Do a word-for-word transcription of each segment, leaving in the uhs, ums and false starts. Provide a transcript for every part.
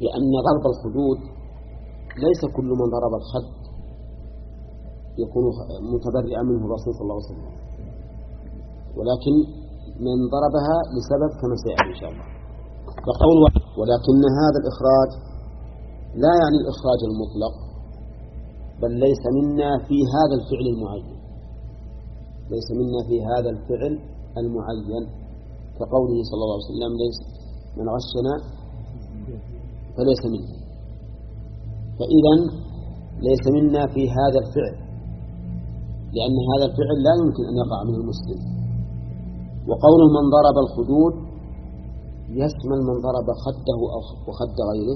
لأن ضرب الخدود ليس كل من ضرب الخد يكون متبرئا منه الرسول صلى الله عليه وسلم، ولكن من ضربها لسبب كما سيأتي إن شاء الله. فقول ولكن هذا الإخراج لا يعني الإخراج المطلق، بل ليس منا في هذا الفعل المعين، ليس منا في هذا الفعل المعين، كقوله صلى الله عليه وسلم ليس من غشنا فليس منا. فإذا ليس منا في هذا الفعل، لأن هذا الفعل لا يمكن أن يقع من المسلم. وقول من ضرب الخدود يشمل من ضرب خده أو وخد غيره،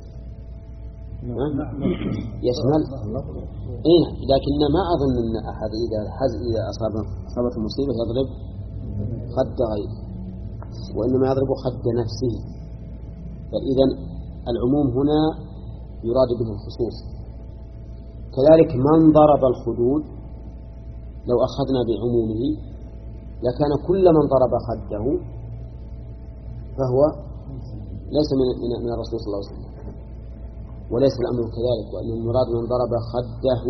يشمل إيه، لكن ما أظن أن أحد إذا حز إذا أصاب أصابت المصيبة يضرب خد غيره، وإنما يضرب خد نفسه. فإذا العموم هنا يراد به الخصوص. كذلك من ضرب الخدود لو أخذنا بعمومه لكان كل من ضرب خده فهو ليس من من الرسول صلى الله عليه وسلم، وليس الأمر كذلك، وأن المراد من ضرب خده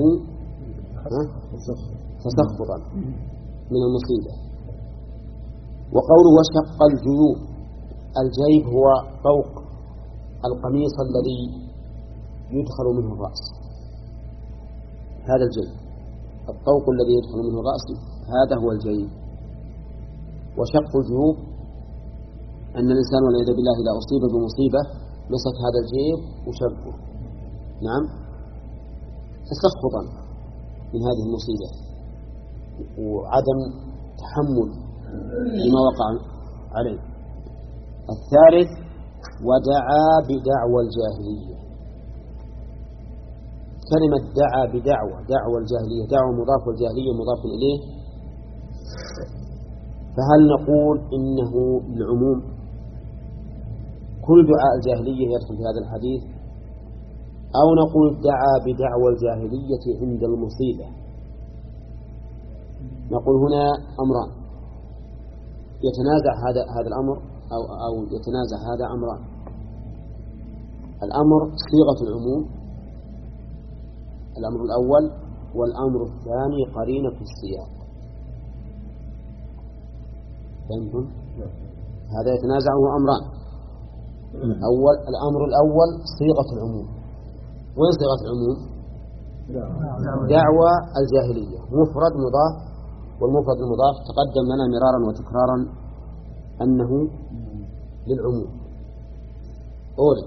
تسخطا من المصيبة. وقوله وشق الجيوب، الجيب هو فوق القميص الذي يدخل منه الرأس، هذا الجيب، الطوق الذي يدخل منه الرأس هذا هو الجيب. وشق الجيوب أن الإنسان والعياذ بالله إذا أصيب بمصيبة مسك هذا الجيب وشقه، نعم، تسخطا من هذه المصيبة وعدم تحمل لما وقع عليه. الثالث ودعا بدعوى الجاهلية. كلمة دعا بدعوى، دعوى الجاهلية، دعوى مضاف والجاهلية مضاف إليه، فهل نقول إنه للعموم كل دعاء الجاهلية يدخل في هذا الحديث، أو نقول دعا بدعوى الجاهلية عند المصيبة؟ نقول هنا أمران يتنازع هذا هذا الأمر أو أو يتنازع هذا أمران. الأمر صيغة العموم الأمر الأول، والأمر الثاني قرينة السياق. فهمتم؟ هذا يتنازعه أمران. أول الأمر الأول صيغة العموم. وين صيغة العموم؟ دعوى الجاهلية، مفرد مضاف، والمفرد المضاف تقدم لنا مرارا وتكرارا أنه للعموم. أولى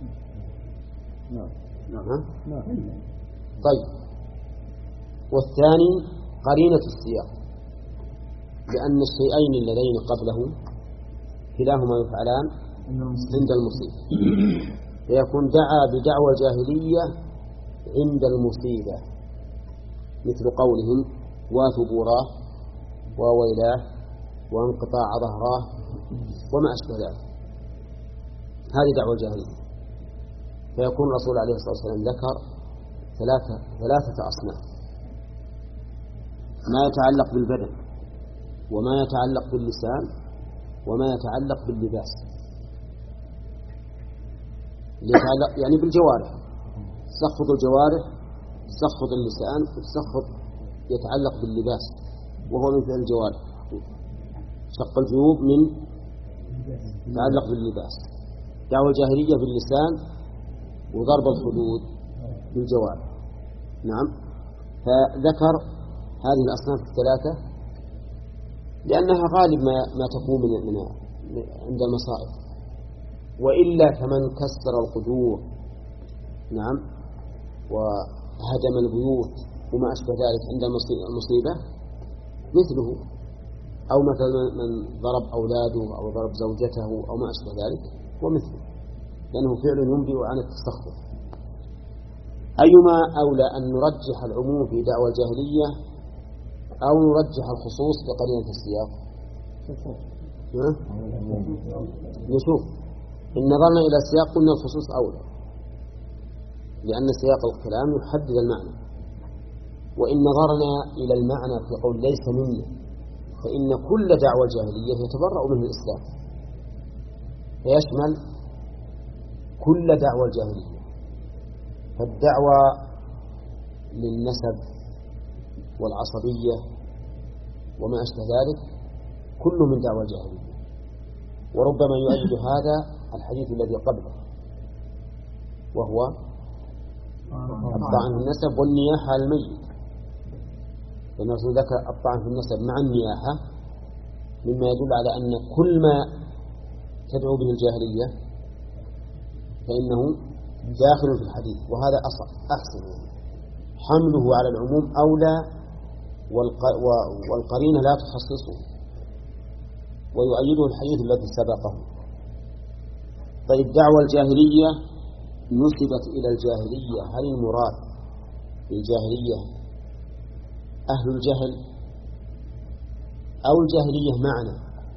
نعم. طيب، والثاني قرينة السياق، لأن الشيئين اللذين قبله كلاهما يفعلان عند المصيبة، فيكون دعا بدعوى الجاهلية عند المصيبة، مثل قولهم واثبوراه وويلاه وانقطاع ظهراه وما أشبه ذلك، هذه دعوى الجاهلية. فيكون الرسول عليه الصلاة والسلام ذكر ثلاثة ثلاثة أصناف: ما يتعلق بالبدن، وما يتعلق باللسان، وما يتعلق باللباس. يتعلق يعني بالجوارح، تسخط الجوارح، تسخط اللسان، وتسخط يتعلق باللباس وهو من فعل الجوارح. شق الجيوب من يتعلق باللباس، دعوى الجاهلية باللسان، وضرب الخدود بالجوارح. نعم. فذكر هذه الأصناف الثلاثة لأنها غالب ما ما تكون من من عند المصائب، وإلا فمن كسر القدور، نعم، وهدم البيوت وما أشبه ذلك عند المصيبة مثله، أو مثلا من ضرب أولاده أو ضرب زوجته أو ما أشبه ذلك ومثله، لأنه فعل ينبئ عن التسخط. أيما أولى أن نرجح العموم في دعوى الجاهلية أو نرجح الخصوص بقرينة السياق؟ نشوف. إن نظرنا إلى السياق قلنا الخصوص أولى، لأن سياق الكلام يحدد المعنى. وإن نظرنا إلى المعنى في قول ليس منا، فإن كل دعوى الجاهلية يتبرأ منه الإسلام، فيشمل كل دعوى الجاهلية. فالدعوى للنسب والعصبية وما أشبه ذلك كله من دعوى الجاهلية. وربما يؤيد هذا الحديث الذي قبله وهو الطعن في النسب والنياحة على الميت، لأن الرسول ذكر الطعن في النسب مع النياحة مما يدل على أن كل ما تدعو به الجاهلية فإنه داخل في الحديث، وهذا أحسن حمله على العموم أولى، والقرينة لا تخصصه، ويؤيده الحديث الذي سبقه. طيب دعوى الجاهلية نسبت إلى الجاهلية، هل المراد بالجاهلية أهل الجهل أو الجاهلية معنى؟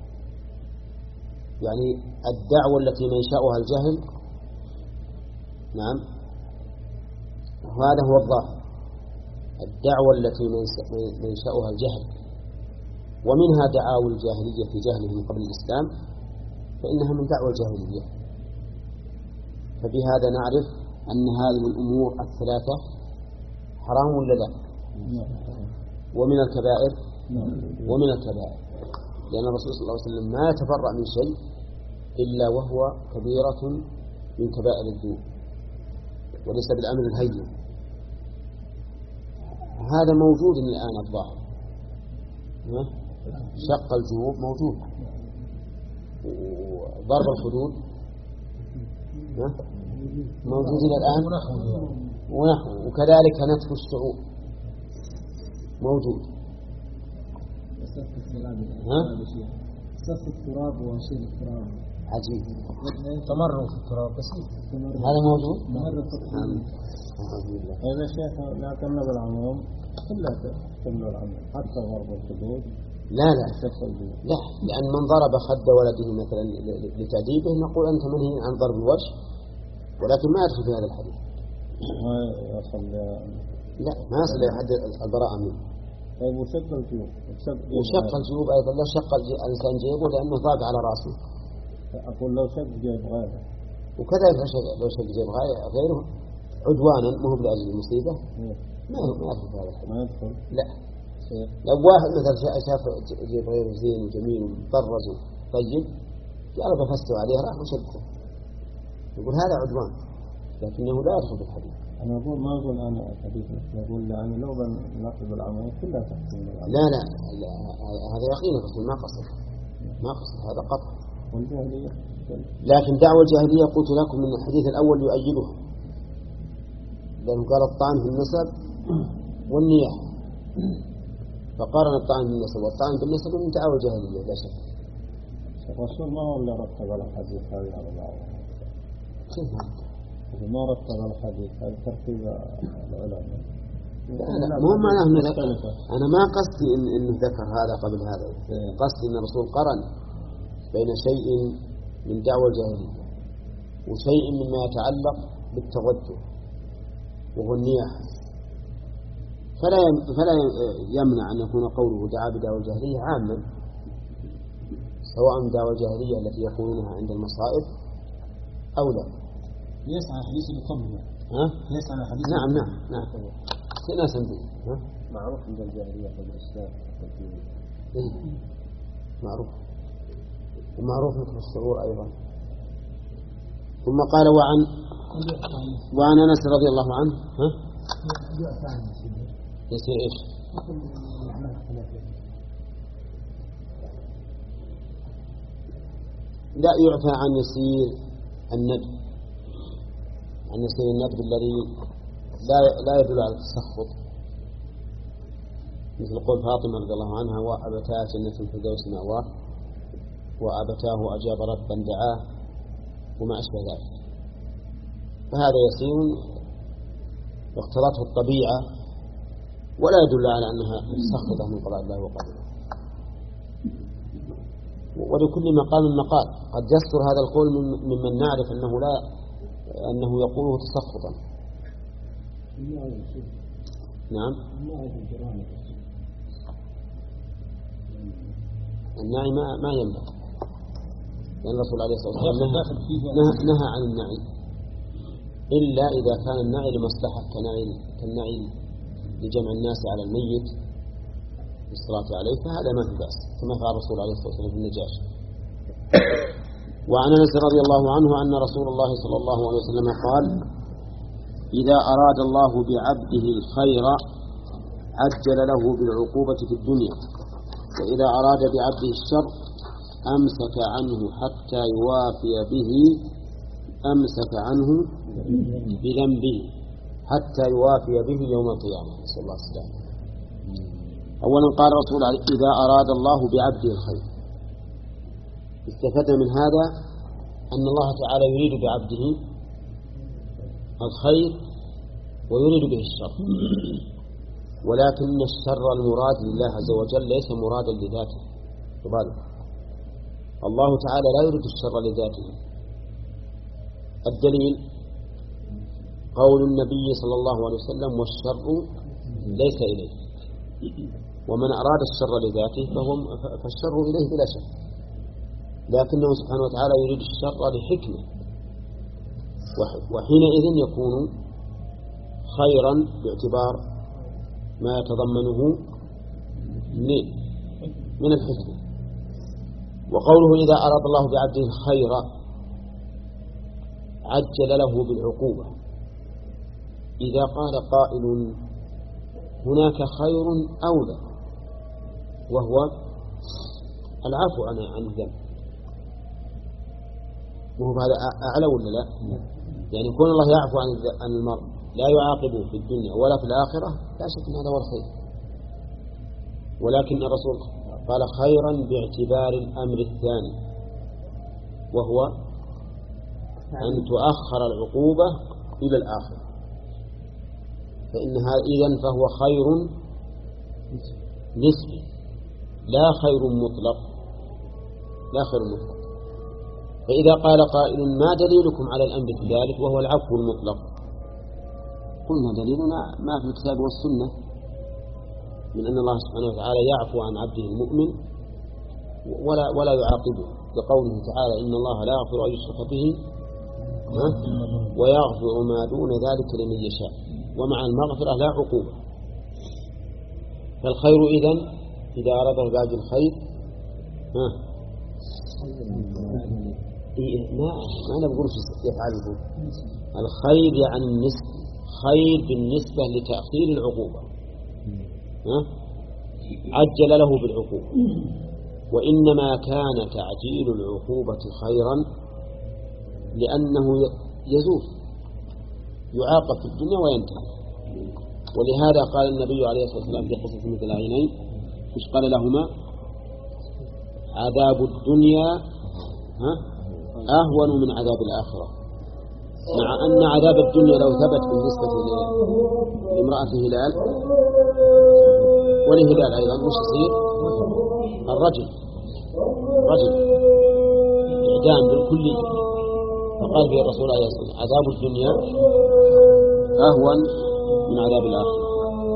يعني الدعوة التي منشأها الجهل، نعم هذا هو الظاهر، الدعوة التي منشأها الجهل، ومنها دعاوى الجاهلية في جهلهم قبل الإسلام فإنها من دعوى الجاهلية. فبهذا نعرف أن هذه الأمور الثلاثة حرام ولا لا؟ ومن الكبائر ومن الكبائر، لأن الرسول صلى الله عليه وسلم ما يتبرأ من شيء إلا وهو كبيرة من كبائر الذنوب وليس بالأمر الهين. هذا موجود الآن الظاهر، شق الجيوب موجود، وضرب الحدود موجود إلى الآن ونحو، وكذلك نتف الشعوب موجود. سف التراب وشيل التراب عجيب، تمرغ في التراب بس هذا موجود. هذا شيخ لا تمنع بالعموم كلها تمنع العموم حتى ضرب الحدود. لا لا لا، لأن من ضرب خد ولده مثلا لتأديبه نقول أنت منهي عن ضرب الوجه، ولكن ما يدخل في هذا الحديث. ما يصل لا ما يصل إلى حد البراءة منه. طيب وشق الجيوب وشق الجيوب أيضا لا شق الإنسان جيبه لأنه ضاق على رأسه. أقول لو شق جيب غيره، وكذلك لو شق جيب غيره عدوانا ما هو لأجل المصيبة ما ما يدخل في هذا الحديث. ما يدخل. لا. لو واحد مثلا شاف جيب غيره زين وجميل ومطرز طيب قال بفسته عليه راح وشقه، يقول هذا عدوان، لكنه لا يدخل في الحديث. أنا أقول ما أقول أنا حديث، أقول يعني لو بنقض العمل كلها تحكم العمل. لا لا لا، هذا يقين الرسول ما قصد ما قصد هذا قطع. والجاهلية لكن دعوة الجاهلية قلت لكم من الحديث الأول يؤيدها، لأنه قال الطعن في النسب والنياحة، فقارن الطعن بالنسب والطعن بالنسب من دعوة الجاهلية لا شك. الرسول ما هو اللي رتب على الحديث هذا على بعض. كيف ما رتب على الحديث هذا ترتيب العلماء. لا لا مو معناه إنه أنا ما قصدي إن إنه ذكر هذا قبل هذا، قصدي إن الرسول قرن بين شيء من دعوة الجاهلية وشيء مما يتعلق بالتوجه وهو النياحة، فلا فلا يمنع أن يكون قوله دعا بدعوة الجاهلية عاما، سواء دعوة الجاهلية التي يقولونها عند المصائب أو لا. ليس على حديث القبل. ها؟ ليس على حديث. نعم نعم نعم. سنة سنتين. ها؟ معروف عند الجاهلية قبل الإسلام. إيه معروف، ومعروف مثل الشعور أيضا. ثم قال وعن وعن أنس رضي الله عنه. ها؟ يصير إيش؟ لا يعفى عن يسير الندب، عن يسير الندب الذي لا لا يدل على التسخط، مثل قول فاطمة رضي الله عنها وأبتاه جنة الفردوس مأواه وأبتاه أجاب ربا دعاه وما أشبه ذلك، فهذا يسير واقتضته الطبيعة ولا يدل على أنها متسخطة من قضاء الله وقدره. ولكل مقام مقال، قد يصدر هذا القول ممن نعرف أنه لا أنه يقوله تسخطا. نعم. النعي ما ما يمنع، لأن الرسول عليه الصلاة والسلام نهى, نهى عن النعي إلا إذا كان النعي لمصلحة كنعي كالنعي لجمع الناس على الميت بالصلاة عليه، فهذا ما في بأس كما فعل الرسول عليه الصلاة والسلام في النجاشي. وعن أنس رضي الله عنه أن رسول الله صلى الله عليه وسلم قال: إذا أراد الله بعبده الخير عجل له بالعقوبة في الدنيا، وإذا أراد بعبده الشر أمسك عنه حتى يوافي به أمسك عنه بذنبه حتى يوافي به يوم القيامة، نسأل الله السلامة. أولا قال الرسول إذا أراد الله بعبده الخير، استفدنا من هذا أن الله تعالى يريد بعبده الخير ويريد به الشر، ولكن الشر المراد لله عز وجل ليس مرادا لذاته. الله تعالى لا يريد الشر لذاته. الدليل قول النبي صلى الله عليه وسلم: والشر ليس إليه. ومن أراد الشر لذاته فهو فالشر إليه بلا شك، لكنه سبحانه وتعالى يريد الشر لحكمة، وحينئذ يكون خيرا باعتبار ما يتضمنه من الحكمة. وقوله إذا أراد الله بعبده الخير عجل له بالعقوبة. إذا قال قائل هناك خير أولى وهو العفو عن الذنب، وهو هذا أعلى ولا لا؟ يعني كون الله يعفو عن المرء لا يعاقبه في الدنيا ولا في الآخرة لا شك أن هذا هو الخير، ولكن الرسول قال خيرا باعتبار الأمر الثاني، وهو أن تؤخر العقوبة إلى الآخرة، فإنها إذن فهو خير نسبي لا خير مطلق، لا خير مطلق. فإذا قال قائل ما دليلكم على الأمر في ذلك وهو العفو المطلق؟ قلنا دليلنا ما في الكتاب والسنة من أن الله سبحانه وتعالى يعفو عن عبده المؤمن ولا ولا يعاقبه، بقوله تعالى إن الله لا يغفر أن يشرك به ويغفر ما دون ذلك لمن يشاء، ومع المغفرة لا عقوبة. فالخير إذن إذا أراده بعد الخير ها ما ما نقول يفعله الخير يعني النسبة، خير بالنسبة لتأخير العقوبة، ها عجل له بالعقوبة. وإنما كان تعجيل العقوبة خيرا لأنه يزول يعاقب في الدنيا وينتهي. ولهذا قال النبي عليه الصلاة والسلام في قصة المتلاعنين مش قال لهما عذاب الدنيا ها أهون من عذاب الآخرة، مع أن عذاب الدنيا لو ثبت بالنسبة لامرأة هلال ولهلال أيضا مش يصير الرجل رجل إعدام بالكلية. فقال به الرسول عليه الصلاة والسلام عذاب الدنيا أهون من عذاب الآخرة.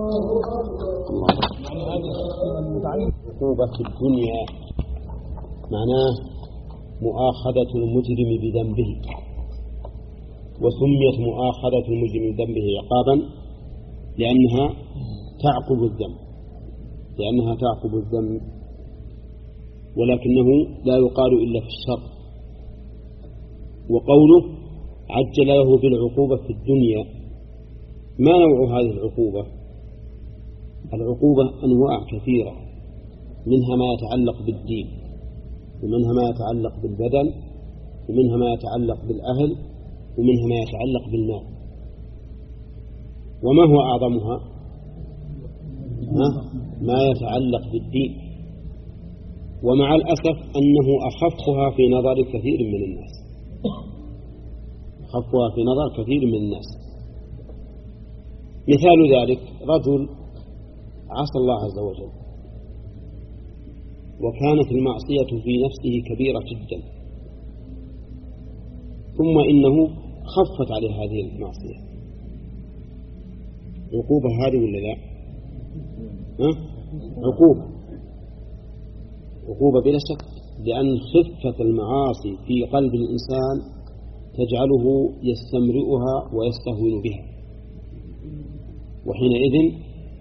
عقوبة في الدنيا معناه مؤاخذة المجرم بذنبه، وسميت مؤاخذة المجرم بذنبه عقابا لأنها تعقب الذنب لأنها تعقب الذنب ولكنه لا يقال إلا في الشر. وقوله عجل له بالعقوبة في الدنيا، ما نوع هذه العقوبة؟ العقوبة أنواع كثيرة، منها ما يتعلق بالدين، ومنها ما يتعلق بالبدن، ومنها ما يتعلق بالأهل، ومنها ما يتعلق بالمال. وما هو أعظمها؟ ما يتعلق بالدين، ومع الأسف أنه أخفها في نظر كثير من الناس أخفها في نظر كثير من الناس. مثال ذلك رجل عصى الله عز وجل وكانت المعصية في نفسه كبيرة جدا، ثم إنه خفت عليه هذه المعصية، عقوبة هذه ولا لا؟ ها؟ عقوبة عقوبة بلا شك، لأن خفة المعاصي في قلب الإنسان تجعله يستمرئها ويستهون بها، وحينئذ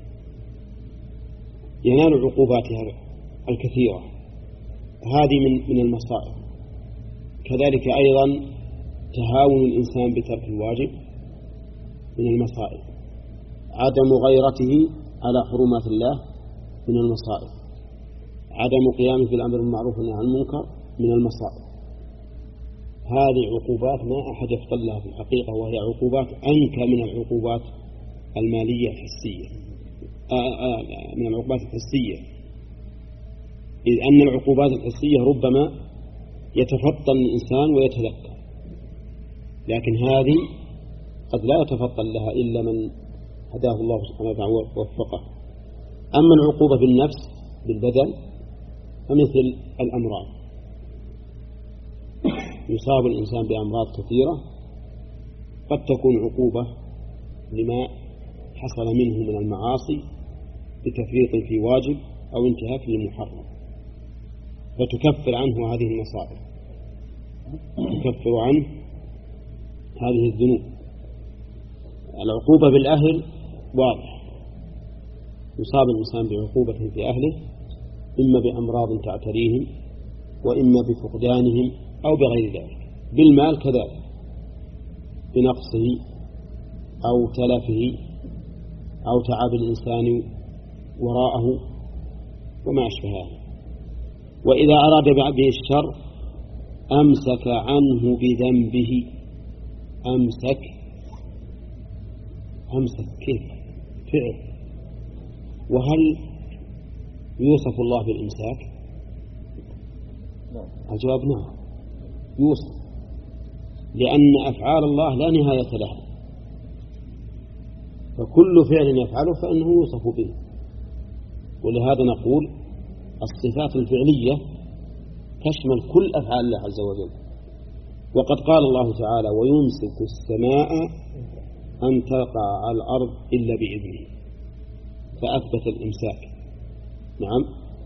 ينال عقوباتها الكثيرة. هذه من من المصائب. كذلك أيضا تهاون الإنسان بترك الواجب من المصائب. عدم غيرته على حرمات الله من المصائب. عدم قيامه بالأمر بالمعروف والنهي عن المنكر من المصائب. هذه عقوبات ما أحد يفطن لها في الحقيقة، وهي عقوبات أنكى من العقوبات المالية الحسية، من العقوبات الحسية، إذ أن العقوبات الحسية ربما يتفطن الإنسان ويتذكر، لكن هذه قد لا يتفطن لها إلا من هداه الله سبحانه وتعالى ووفقه. أما العقوبة بالنفس بالبدن فمثل الأمراض، يصاب الإنسان بأمراض كثيرة قد تكون عقوبة لما حصل منه من المعاصي بتفريط في واجب أو انتهاك للمحرم، فتكفر عنه هذه المصائب، تكفر عنه هذه الذنوب. العقوبة بالأهل واضح، يصاب الإنسان بعقوبة في أهله إما بأمراض تعتريهم وإما بفقدانهم أو بغير ذلك. بالمال كذلك، بنقصه أو تلفه أو تعب الإنسان وراءه وما أشبه هذا. وإذا أراد بعبده الشر أمسك عنه بذنبه. أمسك أمسك كيف فعل؟ وهل يوصف الله بالإمساك؟ الجواب نعم يوصف، لأن أفعال الله لا نهاية لها، فكل فعل يفعله فإنه يوصف به. ولهذا نقول الصفات الفعلية تشمل كل أفعال الله عز وجل. وقد قال الله تعالى: ويمسك السماء أن تقع على الأرض إلا بإذنه، فأثبت الإمساك. نعم،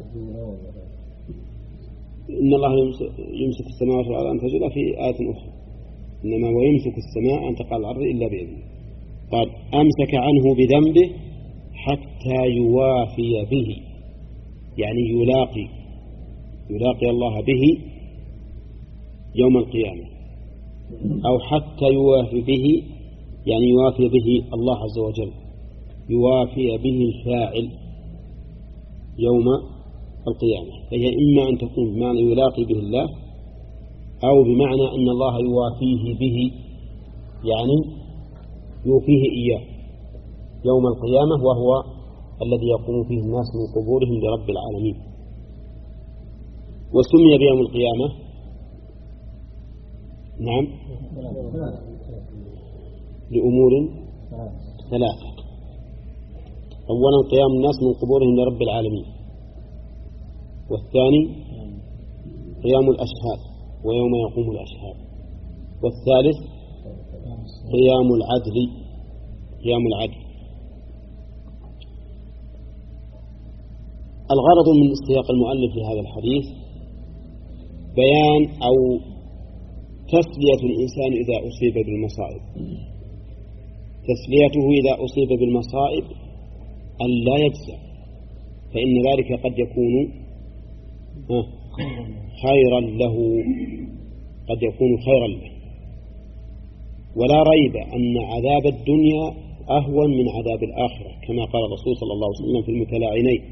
إن الله يمسك السماوات والأرض أن تزولا في آية أخرى، إنما ويمسك السماء أن تقع على الأرض إلا بإذنه. قال أمسك عنه بذنبه حتى يوافي به، يعني يلاقي يلاقي الله به يوم القيامة، أو حتى يوافي به يعني يوافي به الله عز وجل، يوافي به الفاعل يوم القيامة. فهي إما أن تكون بمعنى يلاقي به الله، أو بمعنى أن الله يوافيه به، يعني يوفيه إياه يوم القيامة، وهو الذي يقوم فيه الناس من قبورهم لرب العالمين. وسمي بيوم القيامة نعم لأمور ثلاثة: أولا قيام الناس من قبورهم لرب العالمين، والثاني قيام الأشهاد ويوم يقوم الأشهاد، والثالث قيام العدل قيام العدل. الغرض من سياق المؤلف لهذا الحديث بيان أو تسلية الإنسان إذا أصيب بالمصائب، تسليته إذا أصيب بالمصائب أن لا يجزع، فإن ذلك قد يكون خيرا له، قد يكون خيرا له. ولا ريب أن عذاب الدنيا أهون من عذاب الآخرة، كما قال الرسول صلى الله عليه وسلم في المتلاعنين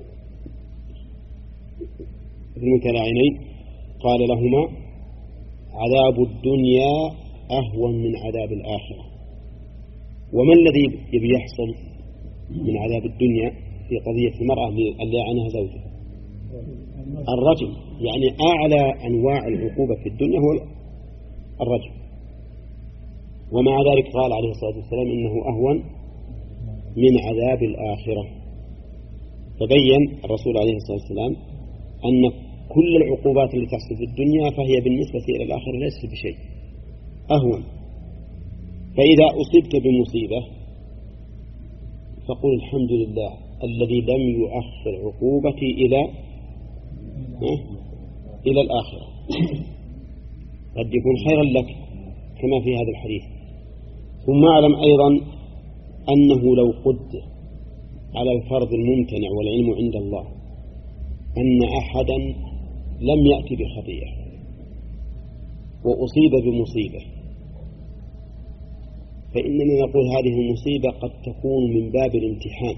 في المتلاعنين قال لهما: عذاب الدنيا أهون من عذاب الآخرة. وما الذي يبي يحصل من عذاب الدنيا في قضية المرأة اللي عنها زوجها؟ الرجم، يعني أعلى أنواع العقوبة في الدنيا هو الرجم. ومع ذلك قال عليه الصلاة والسلام إنه أهون من عذاب الآخرة. فبين الرسول عليه الصلاة والسلام أن كل العقوبات التي تحصل في الدنيا فهي بالنسبة إلى الآخرة ليست بشيء، أهون. فإذا أصبت بمصيبة فقل الحمد لله الذي لم يؤخر عقوبتي إلى إلى الآخرة. قد يكون خيرا لك كما في هذا الحديث. ثم أعلم أيضا أنه لو قدر على الفرض الممتنع والعلم عند الله أن أحدا لم يأتي بخطيئة وأصيب بمصيبة، فإننا نقول هذه المصيبة قد تكون من باب الامتحان،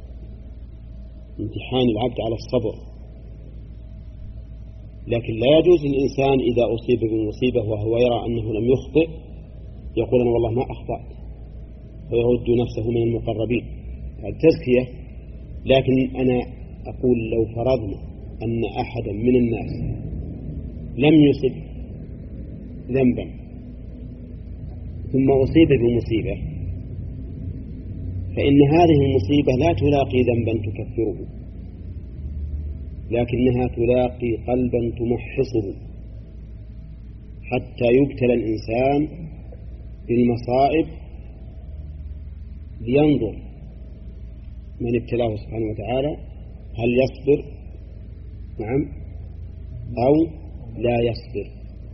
امتحان العبد على الصبر. لكن لا يجوز للإنسان إذا أصيب بمصيبة وهو يرى أنه لم يخطئ يقول أنا والله ما أخطأت ويرد نفسه من المقربين، هذه تزكية. لكن أنا أقول لو فرضنا أن أحدا من الناس لم يصب ذنبا ثم أصيب بمصيبة، فإن هذه المصيبة لا تلاقي ذنبا تكفره، لكنها تلاقي قلبا تمحصه حتى يبتلى الإنسان بالمصائب لينظر من ابتلاه سبحانه وتعالى هل يصبر نعم أو لا يصبر.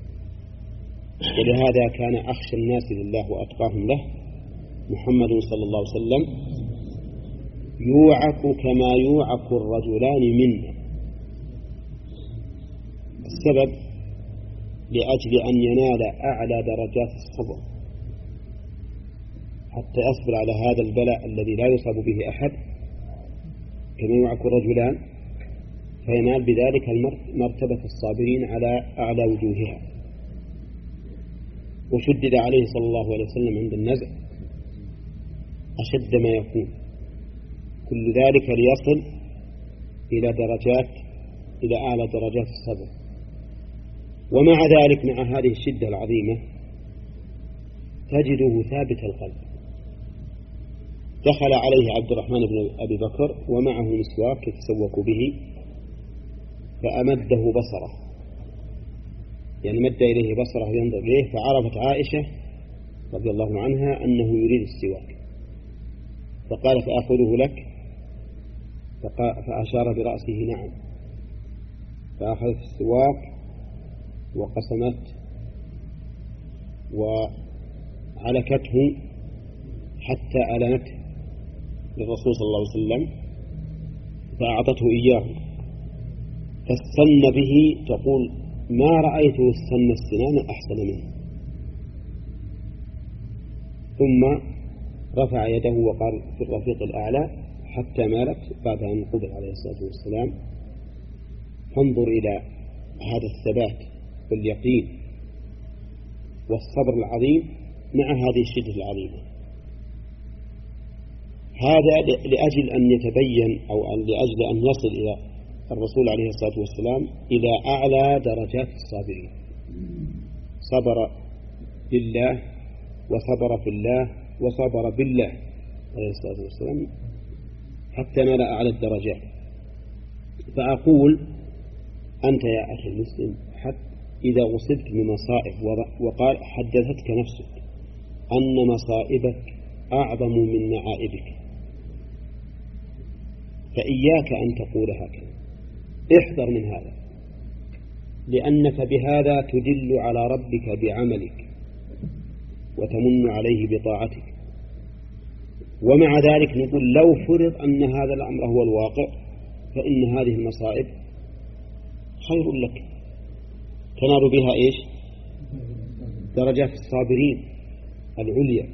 ولهذا كان أخشى الناس لله وأتقاهم له محمد صلى الله عليه وسلم، يوعك كما يوعك الرجلان منا. السبب لأجل أن ينال أعلى درجات الصبر حتى يصبر على هذا البلاء الذي لا يصاب به أحد كما يوعك الرجلان، فينال بذلك مرتبة الصابرين على أعلى وجوهها. وشدد عليه صلى الله عليه وسلم عند النزع أشد ما يكون، كل ذلك ليصل إلى درجات إلى أعلى درجات الصبر. ومع ذلك مع هذه الشدة العظيمة تجده ثابت القلب. دخل عليه عبد الرحمن بن أبي بكر ومعه مسواك يتسوك به فأمده بصره، يعني مد إليه بصره ينظر إليه، فعرفت عائشة رضي الله عنها أنه يريد السواك، فقالت أخذه لك؟ فأشار برأسه نعم، فأخذت السواك وقسمت وعلكته حتى ألنته للرسول صلى الله عليه وسلم فأعطته إياه، فاستن به، تقول ما رأيته استن السنان أحسن منه. ثم رفع يده وقال في الرفيق الأعلى حتى مالت بعد أن قبل عليه الصلاة والسلام. فانظر إلى هذا الثبات واليقين والصبر العظيم مع هذه الشدة العظيمة. هذا لأجل أن يتبين أو لأجل أن يصل إلى الرسول عليه الصلاة والسلام إلى أعلى درجات الصابرين. صبر لله وصبر في الله وصبر بالله عليه الصلاة والسلام حتى نال أعلى الدرجات. فأقول أنت يا أخي المسلم حتى إذا أصبت بمصائب وقال حدثتك نفسك أن مصائبك أعظم من نعائبك، فإياك أن تقول هكذا، احذر من هذا، لأنك بهذا تدل على ربك بعملك وتمن عليه بطاعتك. ومع ذلك نقول لو فرض أن هذا الأمر هو الواقع فإن هذه المصائب خير لك، تنال بها إيش؟ درجات الصابرين العليا.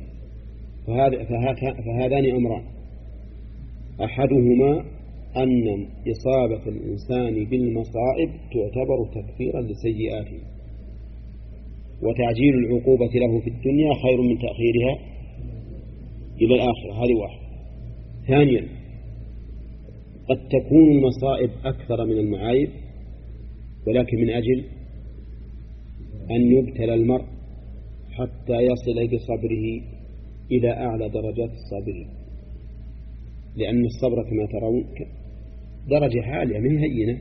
فهذان أمران، أحدهما أن إصابة الإنسان بالمصائب تعتبر تكفيرا لسيئاته، وتعجيل العقوبة له في الدنيا خير من تأخيرها إلى الآخرة. هذه واحد. ثانيا قد تكون المصائب أكثر من المعايب، ولكن من أجل أن يبتلى المرء حتى يصل بصبره إلى أعلى درجات الصابرين، لأن الصبر كما ترون درجة عالية من هينة.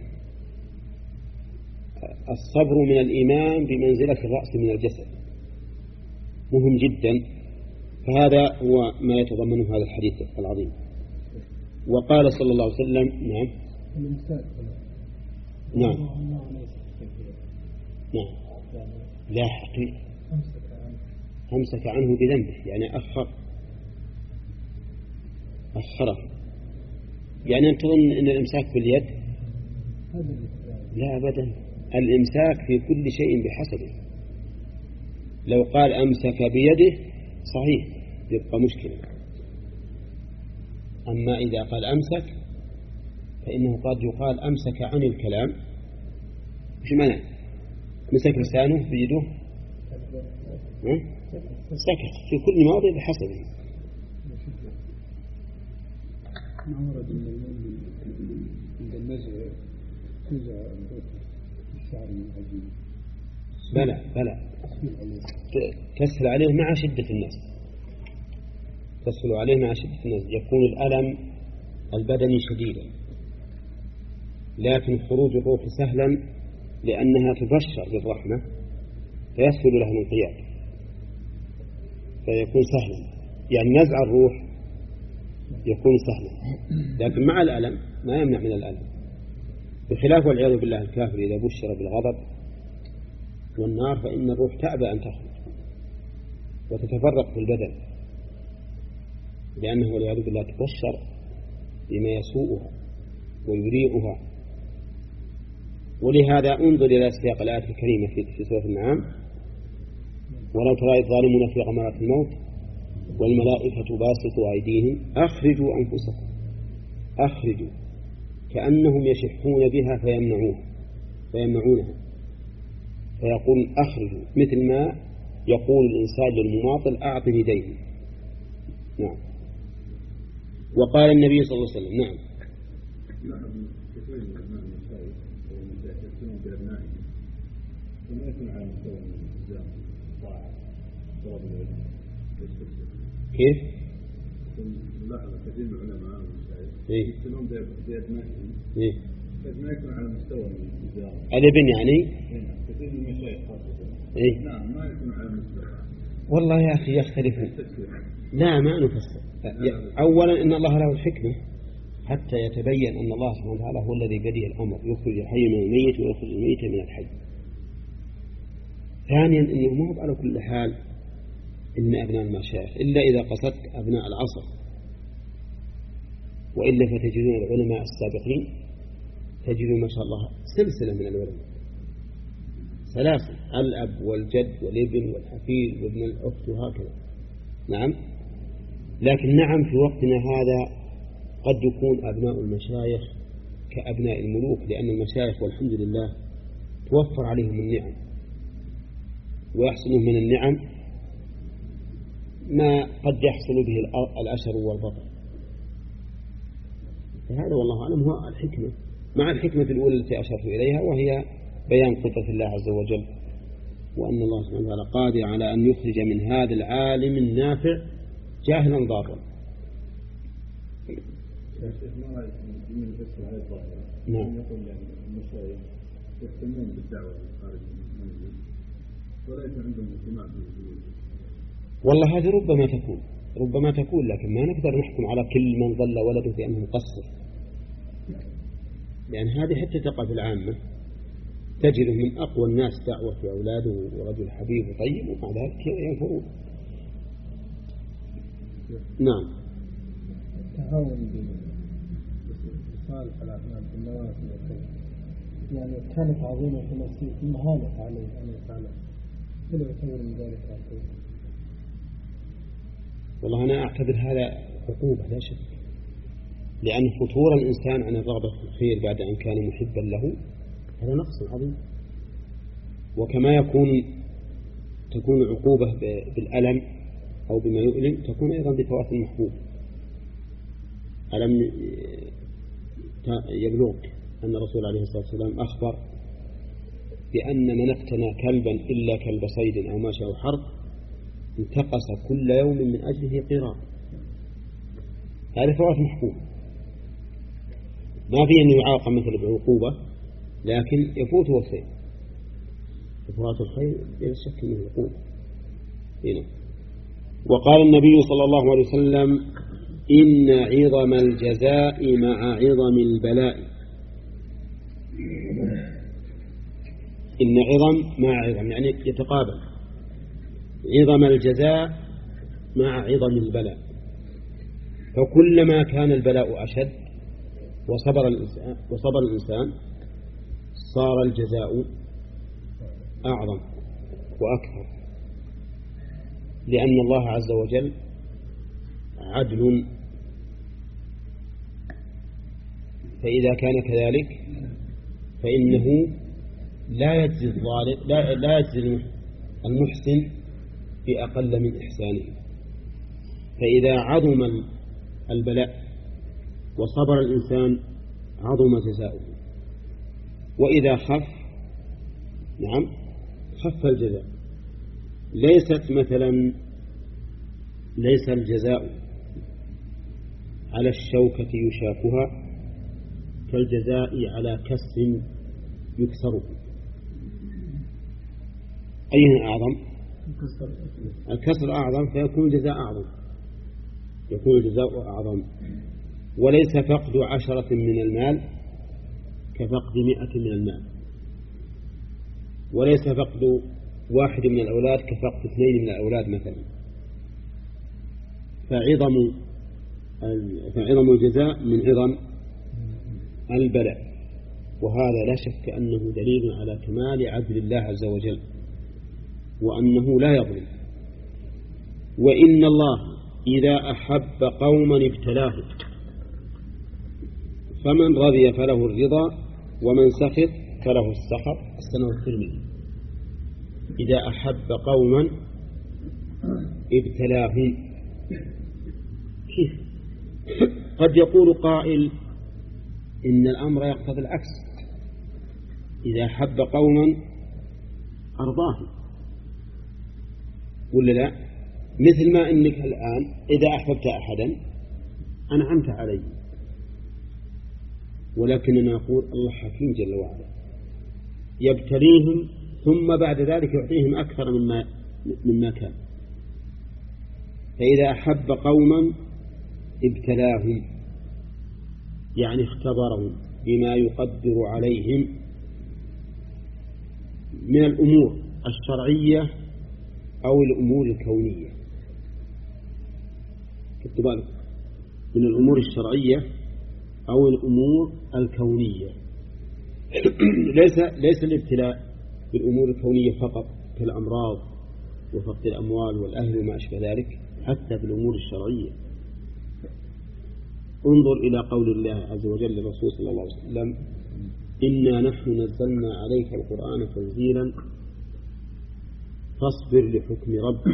الصبر من الإيمان بمنزلة الرأس من الجسد، مهم جدا. فهذا هو ما يتضمنه هذا الحديث العظيم. وقال صلى الله عليه وسلم نعم نعم نعم لا حقيقة أمسك عنه بذنبه يعني أخر أخره. يعني أن تظن أن الإمساك باليد؟ لا أبدا، الإمساك في كل شيء بحسبه. لو قال أمسك بيده صحيح يبقى مشكلة، أما إذا قال أمسك فإنه قد يقال أمسك عن الكلام. إيش معنى؟ مسك لسانه بيده سكت في كل موضع بحسبه. ما ورد من المؤمن عند النزع تنزع الشعر من العجين. بلى بلى تسهل عليه مع شدة الناس، تسهل عليه مع شدة الناس، يكون الألم البدني شديدا، لكن خروج الروح سهلا لأنها تبشر بالرحمة فيسهل له الانقياد فيكون سهلا. يعني نزع الروح يكون سهلا، لكن مع الألم ما يمنع من الألم، بخلاف والعياذ بالله الكافر إذا بشر بالغضب والنار فإن الروح تأبى أن تخرج وتتفرق في البدن، لأنه والعياذ بالله تبشر بما يسوءها ويريئها. ولهذا انظر إلى سياق الآية الكريمة في سورة الأنعام: ولو ترى الظالمون في غمرات الموت والملائكة باسطوا أيديهم أخرجوا أنفسكم، أخرجوا، كأنهم يشحون بها فيمنعوها فيمنعونها، فيقول أخرجوا، مثل ما يقول الإنسان للمماطل أعطني دين. نعم. وقال النبي صلى الله عليه وسلم: نعم كيف؟ كثير من العلماء إيه؟ يقولون بأبنائهم إيه؟ قد ما يكون على مستوى الوزارة. الابن يعني؟ كثير من المشايخ خاصة. إيه؟ نعم ما يكون على مستوى. والله يا أخي يختلفون. لا ما نفسر. أولا إن الله له الحكمة حتى يتبين أن الله سبحانه وتعالى هو الذي بيده الأمر، يخرج الحي من الميت ويخرج الميت من الحي. ثانيا إنه ما هو على كل حال إن أبناء المشايخ إلا إذا قصدت أبناء العصر، وإلا فتجدون العلماء السابقين تجدون ما شاء الله سلسلة من العلماء، ثلاثة: الأب والجد والابن والحفيد وابن الأخت وهكذا. نعم. لكن نعم في وقتنا هذا قد يكون أبناء المشايخ كأبناء الملوك، لأن المشايخ والحمد لله توفر عليهم النعم ويحصلون من النعم ما قد يحصل به الأشر والبطر. فهذا والله أعلم هو الحكمة، مع الحكمة الأولى التي أشرت إليها وهي بيان قدرة الله عز وجل، وأن الله سبحانه وتعالى قادر على أن يخرج من هذا العالم النافع جاهلا ضارا. نعم. يقول المشايخ يهتمون بالدعوة خارج المنزل وليس عندهم اهتمام بالوجود. والله هذه ربما تكون ربما تكون لكن ما نقدر نحكم على كل من ظل ولده بأنه مقصر، لأن هذه حتى تقع في العامة، تجده من أقوى الناس دعوة في أولاده ورجل حبيب وطيب ومع ذلك ينفرون. نعم. التهاون بالصالح الأعمال بالنوافل يعني كانت عظيمة في نفسه مهانة عليه أن يفعله، هل يعتبر من ذلك عقوبة؟ والله أنا أعتبر هذا عقوبة لا شك، لأن فطور الإنسان عن الرغبة في الخير بعد أن كان محبا له هذا نقص عظيم. وكما يكون تكون عقوبة بالألم أو بما يؤلم تكون أيضا بفوات المحبوب. ألم يبلغك أن الرسول عليه الصلاة والسلام أخبر بأن من اقتنى كلبا إلا كلب صيد أو ماشي أو حرب انتقص كل يوم من أجله قراء. هذا فوات محبوب، ما في أن يعاقب مثل بعقوبة، لكن يفوته الخير، فوات الخير بلا شك منه عقوبة. هنا وقال النبي صلى الله عليه وسلم: إن عظم الجزاء مع عظم البلاء. إن عظم مع عظم يعني يتقابل، عظم الجزاء مع عظم البلاء، فكلما كان البلاء أشد وصبر الإنسان, وصبر الإنسان صار الجزاء أعظم وأكثر، لأن الله عز وجل عدل. فإذا كان كذلك فإنه لا يجزي الظالم لا, لا يجزي المحسن بأقل من إحسانه. فإذا عظم البلاء وصبر الإنسان عظم جزاؤه، وإذا خف نعم خف الجزاء. ليست مثلا ليس الجزاء على الشوكة يشاكها كالجزاء على كس يكسره. أيها أعظم؟ الكسر أعظم، فيكون الجزاء أعظم، يكون الجزاء أعظم. وليس فقد عشرة من المال كفقد مئة من المال، وليس فقد واحد من الأولاد كفقد اثنين من الأولاد مثلا. فعظم فعظم الجزاء من عظم البلاء، وهذا لا شك أنه دليل على كمال عدل الله عز وجل، وأنه لا يظلم. وإن الله إذا أحب قوما ابتلاه، فمن رضي فله الرضا ومن سخط فله السخط. السنة الترمذي. إذا أحب قوما ابتلاهم. كيف؟ قد يقول قائل إن الأمر يقتضي العكس، إذا أحب قوما أرضاهم، ولا لا؟ مثل ما إنك الآن إذا أحببت أحدا أنعمت عليه، ولكننا نقول الله حكيم جل وعلا يبتليهم ثم بعد ذلك يعطيهم أكثر مما مما كان. فإذا أحب قوما ابتلاهم يعني اختبرهم بما يقدر عليهم من الأمور الشرعية أو الأمور الكونية. بالك من الأمور الشرعية أو الأمور الكونية. ليس ليس الابتلاء بالأمور الكونية فقط كالأمراض وفقد الأموال والأهل وما أشبه ذلك، حتى بالأمور الشرعية. انظر إلى قول الله عز وجل للرسول صلى الله عليه وسلم: إنا نحن نزلنا عليك القرآن تنزيلا فاصبر لحكم ربك.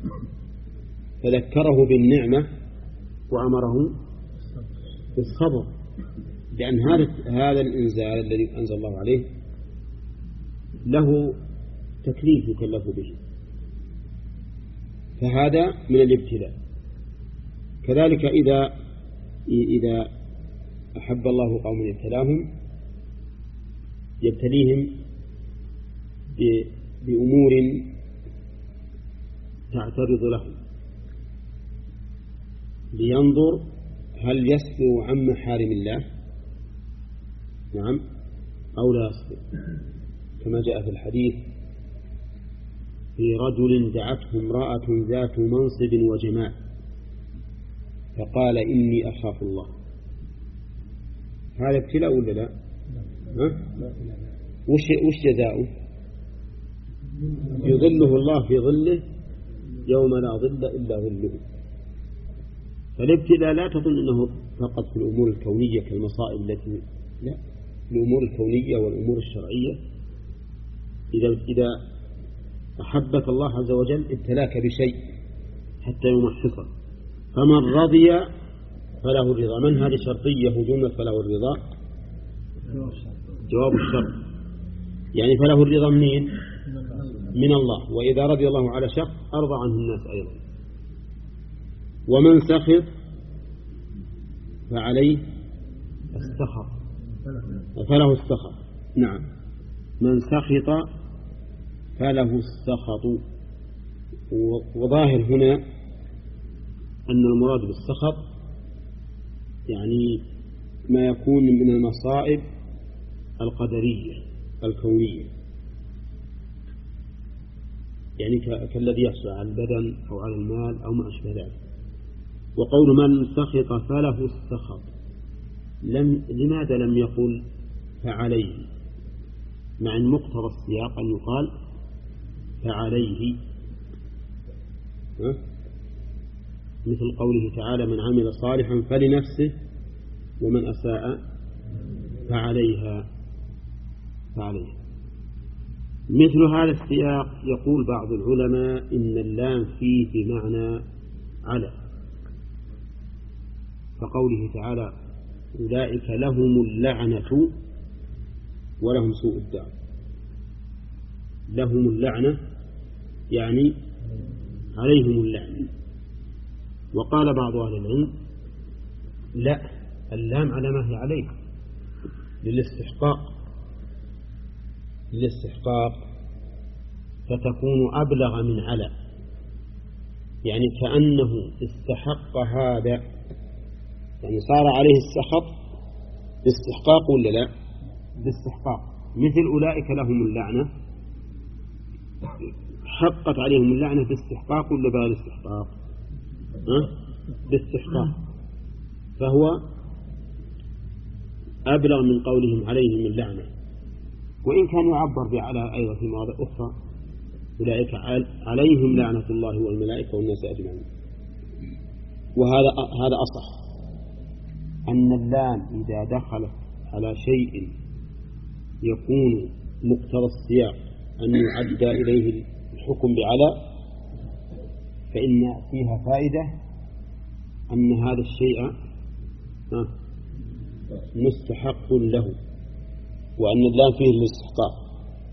فذكره بالنعمة وأمره بالصبر، لأن هذا هذا الإنزال الذي أنزل الله عليه له تكليف يكلف به، فهذا من الابتلاء. كذلك إذا إذا أحب الله قوم ابتلاهم يبتليهم بأمور تعترض لهم لينظر هل يصبر عن محارم الله نعم أو لا يصبر، كما جاء في الحديث: في رجل دعته امرأة ذات منصب وجمال فقال إني أخاف الله. هذا ابتلاء ولا لا؟ ها؟ وش وش جزاؤه؟ يظله الله في ظله يوم لا ظل إلا ظله. فالابتلاء لا تظن أنه فقط في الأمور الكونية كالمصائب التي لا، الأمور الكونية والأمور الشرعية. إذا إذا أحبك الله عز وجل ابتلاك بشيء حتى يمحصك. فمن رضي فله الرضا. من هذه شرطية وجملة فله الرضا؟ جواب الشرط، يعني فله الرضا منين؟ من الله. وإذا رضي الله على شخص أرضى عنه الناس أيضا. ومن سخط فعليه السخط، فله السخط. نعم، من سخط فله السخط. وظاهر هنا أن المراد بالسخط يعني ما يكون من المصائب القدرية الكونية، يعني كالذي يحصل على البدن أو على المال أو ما أشبه ذلك. وقول من سخط فله السخط، لم لماذا لم يقل فعليه، مع أن مقتضى السياق أن يقال فعليه، مثل قوله تعالى من عمل صالحا فلنفسه ومن أساء فعليها فعليها. مثل هذا السياق يقول بعض العلماء إن اللام فيه بمعنى على، فقوله تعالى أولئك لهم اللعنة ولهم سوء الدار. لهم اللعنة يعني عليهم اللعنة. وقال بعض أهل العلم لا، اللام على ما هي عليه للاستحقاق للاستحقاق فتكون أبلغ من على، يعني كأنه استحق هذا، يعني صار عليه السخط باستحقاق ولا لا؟ باستحقاق. مثل أولئك لهم اللعنة، حقت عليهم اللعنة باستحقاق ولا بغير استحقاق؟ أه؟ باستحقاق، فهو أبلغ من قولهم عليهم اللعنة. وإن كان يعبر بعلى أيضا في مواضع أخرى أولئك عليهم لعنة الله والملائكة والناس أجمعين. وهذا هذا أصح، أن اللام إذا دخلت على شيء يكون مقتضى السياق أن يعد إليه الحكم بعلى، فإن فيها فائدة أن هذا الشيء مستحق له، وأن اللام فيه الاستحقاق.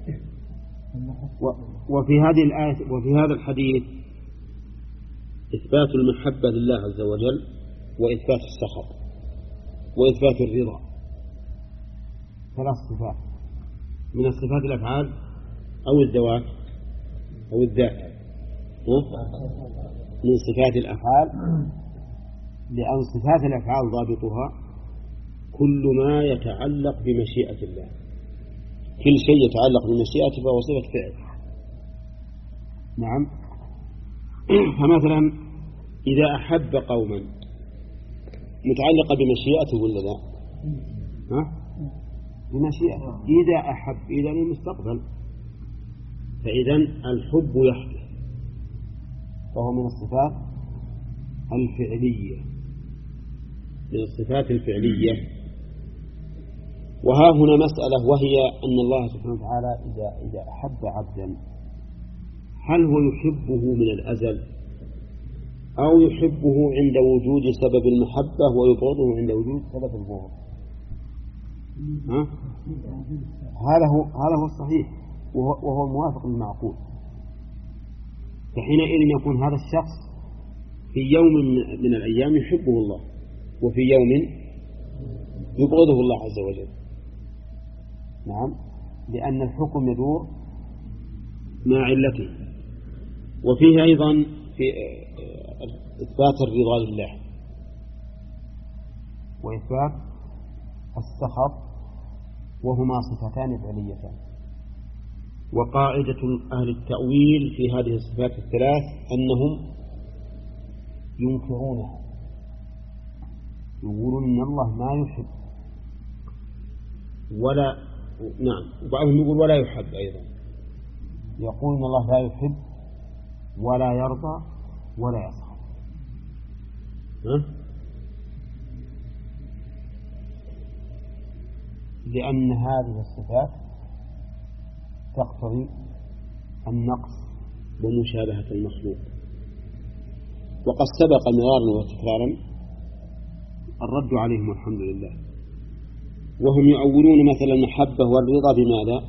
وفي هذه الآية وفي هذا الحديث إثبات المحبة لله عز وجل، وإثبات السخط، وإثبات الرضا، ثلاث صفات من الصفات الأفعال أو الذوات أو الذات، من صفات الأفعال، لأن صفات الأفعال ضابطها كل ما يتعلق بمشيئة الله، كل شيء يتعلق بمشيئته فهو صفة فعل. نعم. فمثلا إذا أحب قوما متعلقة بمشيئته ولا لا؟ ها؟ بمشيئته. إذا أحب إذا المستقبل، فإذا الحب يحدث فهو من الصفات الفعلية، من الصفات الفعلية. وها هنا مسألة، وهي أن الله سبحانه وتعالى إذا إذا أحب عبدا هل هو يحبه من الأزل أو يحبه عند وجود سبب المحبة ويبغضه عند وجود سبب البغض؟ ها؟ هذا هو هذا هو الصحيح، وهو الموافق للمعقول. فحينئذ يكون هذا الشخص في يوم من الأيام يحبه الله، وفي يوم يبغضه الله عز وجل. نعم، لأن الحكم يدور مع علته. وفيه أيضا في إثبات الرضا لله وإثبات السخط، وهما صفتان فعليتان. وقاعدة أهل التأويل في هذه الصفات الثلاث أنهم ينكرونها، يقولون إن الله ما يحب ولا نعم وبعضهم يقول ولا يحب أيضا، يقول إن الله لا يحب ولا يرضى ولا يسخط. ها؟ لأن هذه الصفات تقتضي النقص ومشابهة المخلوق. وقد سبق مرارا وتكرارا الرد عليهم والحمد لله. وهم يؤولون مثلا المحبة والرضا بماذا؟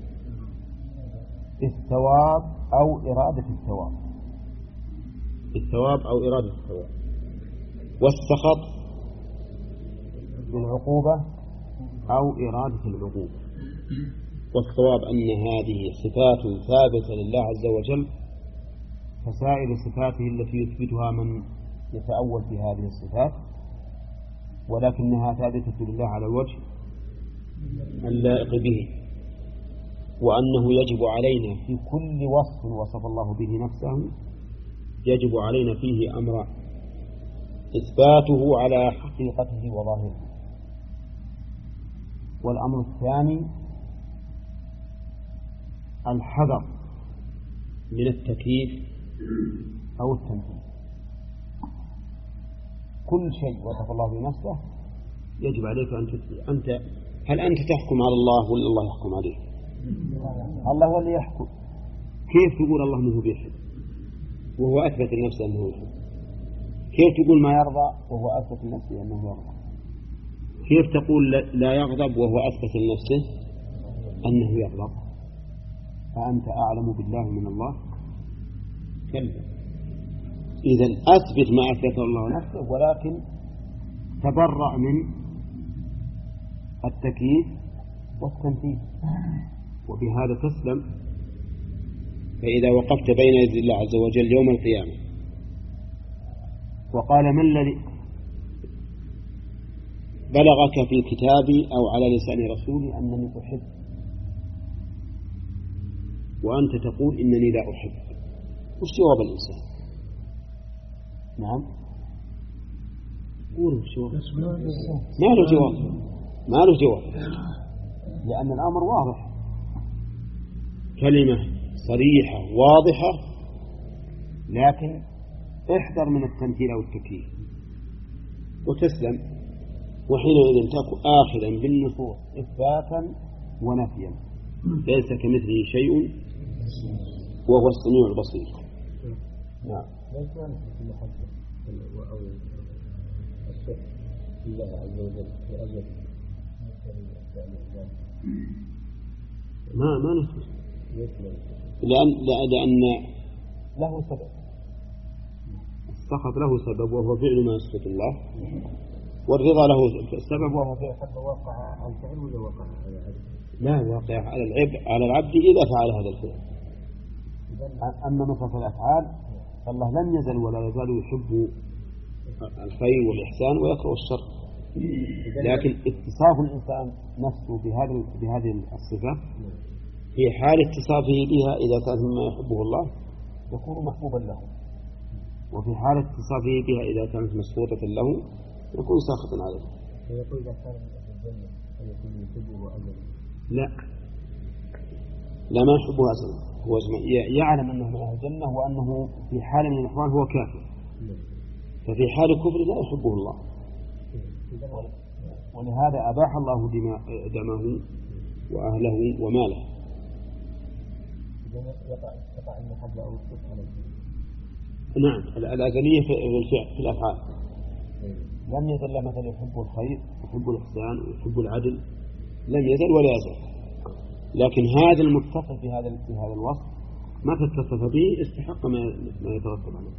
الثواب أو إرادة الثواب، الثواب أو إرادة الثواب. والسخط بالعقوبة أو إرادة العقوبة. والصواب أن هذه صفات ثابتة لله عز وجل كسائر صفاته التي يثبتها من يتأول في هذه الصفات، ولكنها ثابتة لله على الوجه اللائق به. وأنه يجب علينا في كل وصف وصف الله به نفسه يجب علينا فيه أمران: إثباته على حقيقته وظاهره، والأمر الثاني الحذر من التكييف أو التمثيل. كل شيء وصف الله بنفسه يجب عليك أن أنت هل أنت تحكم على الله ولا الله يحكم عليك؟ الله هو اللي يحكم. كيف تقول الله أنه بيحب وهو أثبت لنفسه أنه يحب؟ كيف تقول ما يرضى وهو أثبت لنفسه أنه يرضى؟ كيف تقول لا يغضب وهو أثبت لنفسه أنه يغضب؟ فأنت أعلم بالله من الله؟ كلا. إذن أثبت ما أثبت الله نفسه، ولكن تبرأ من التكييف والتمثيل، وبهذا تسلم. فإذا وقفت بين يدي الله عز وجل يوم القيامة وقال: ما الذي بلغك في كتابي أو على لسان رسولي أنني أحب، وأنت تقول إنني لا أحب، وش جواب الإنسان؟ نعم، قولوا وش جواب؟ ما له جواب، ما له جواب، لأن الأمر واضح، كلمة صريحة واضحة، لكن احذر من التمثيل أو التكييف وتسلم. وحينئذ تكون آخذا بالنصوص إثباتا ونفيا، ليس كمثله شيء وهو السميع البصير. نعم. ليس كل حد أو الشك الله عز وجل لأجل ما ما نثبت، لأن لأن له سبب، السخط له سبب وهو فعل ما يسخط الله، والرضا له سبب وهو فعل وقع على الفعل ولا وقع على العبد؟ لا، واقع على العبد على العبد إذا فعل هذا الفعل. أما مثل الأفعال فالله لم يزل ولا يزال يحب الخير والإحسان ويكره الشر، لكن اتصاف الإنسان نفسه بهذه بهذه الصفة في حال اتصافه بها إذا كان مما يحبه الله يكون محبوبا له، وفي حال اتصافه بها إذا كانت مسخوطة له يكون ساخطا عليه. ويقول إذا كان من أهل الجنة فيكون يحبه أجلا. لا لا، ما يحبه أجلا، هو يعلم أنه من أهل الجنة وأنه في حال من الأحوال هو كافر، ففي حال الكفر لا يحبه الله، ولهذا أباح الله دمه وأهله وماله. يقع المحبة أو الكفر عليه. نعم، الأزلية في الأفعال، لم يزل مثلا يحب الخير ويحب الإحسان ويحب العدل، لم يزل ولا يزال، لكن هذا المتصف بهذا بهذا الوصف متى اتصف به استحق ما ما يترتب عليه.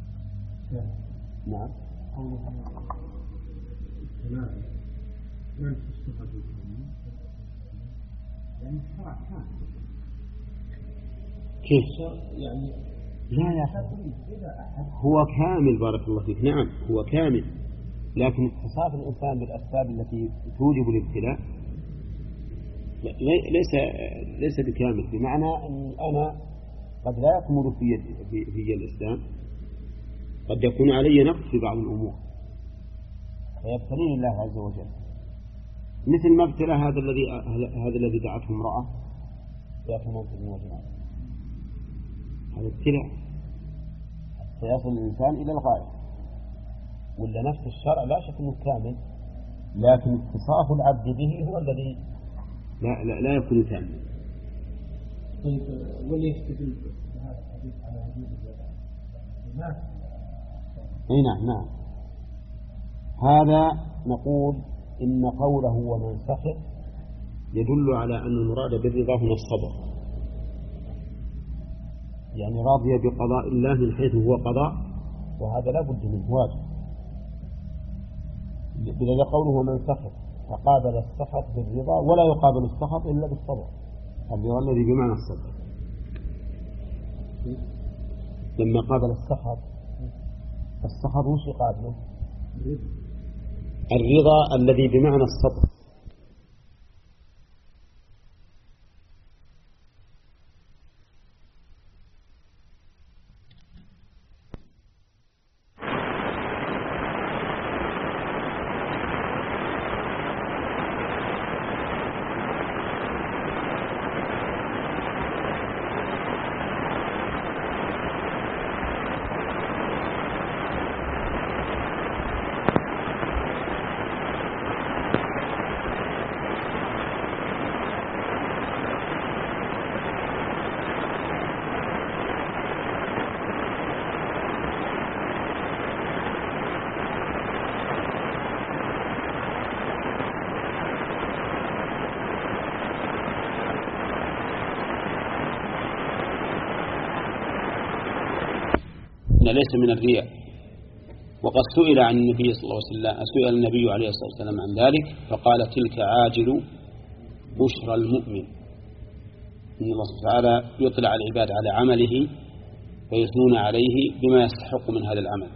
نعم. نعم. من تصف به؟ يعني كيف؟ يعني لا يا أخي، هو كامل، بارك الله فيك. نعم هو كامل، لكن اتصاف الإنسان بالأسباب التي توجب الابتلاء ليس ليس بكامل، بمعنى أن أنا قد لا يكمل في في, في الإسلام، قد يكون علي نقص في بعض الأمور فيبتليني الله عز وجل، مثل ما ابتلى هذا الذي هذا الذي دعته امرأة في موت ابن وجنان. هذا ابتلاء سيصل الإنسان إلى الغاية، ولا نفس الشرع لا شك أنه كامل، لكن اتصاف العبد به هو الذي لا لا, لا يكون كاملا. طيب وليستدل بهذا الحديث على وجود الجزاء؟ اي نعم نعم، هذا نقول إن قوله ومن سخط يدل على أن المراد بالرضا هنا الصبر، يعني راضي بقضاء الله من حيث هو قضاء، وهذا لا بد منه واجب. بل قوله من سخط فقابل السخط بالرضا، ولا يقابل السخط إلا بالصبر، الرضا الذي بمعنى الصبر. لما قابل السخط، السخط وش يقابله؟ الرضا الذي بمعنى الصبر. إن ليس من الرياء. وقد سئل عن النبي صلى الله عليه وسلم سئل النبي عليه الصلاة والسلام عن ذلك فقال تلك عاجل بشرى المؤمن، إن الله سبحانه وتعالى يطلع العباد على عمله ويثنون عليه بما يستحق من هذا العمل.